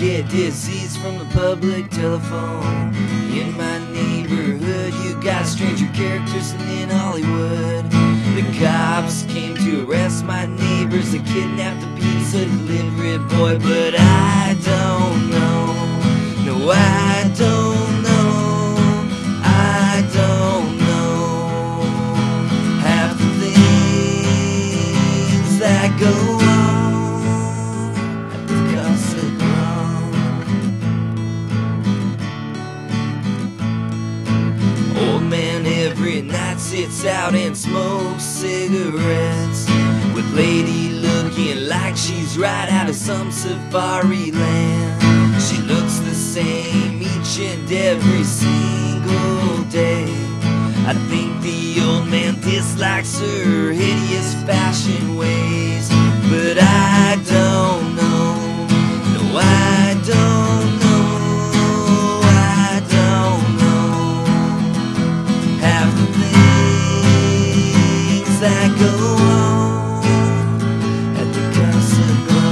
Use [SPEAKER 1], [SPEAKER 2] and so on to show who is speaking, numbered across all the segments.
[SPEAKER 1] get disease from the public telephone. In my neighborhood, you got stranger characters than in Hollywood. The cops came to arrest my neighbors. They kidnapped the pizza delivery boy, but I don't know. No, I don't know. I don't know half the things that go on at the Casa Grande. Old man every night sits out and smokes cigarettes with lady looking like she's right out of some safari land. She looks the same each and every single day. I think the old man dislikes her hideous fashion ways, but I don't know. No, I don't know. I don't know half the things that go on at the Casa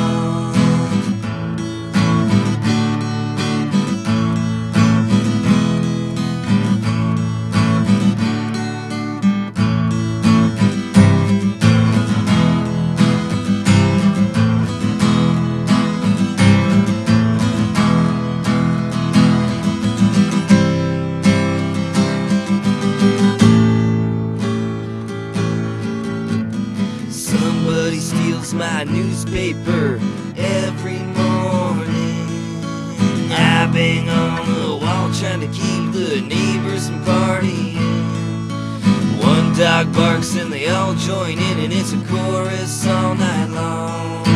[SPEAKER 1] Somebody steals my newspaper every morning. I bang on the wall trying to keep the neighbors from partying. One dog barks and they all join in, and it's a chorus all night long.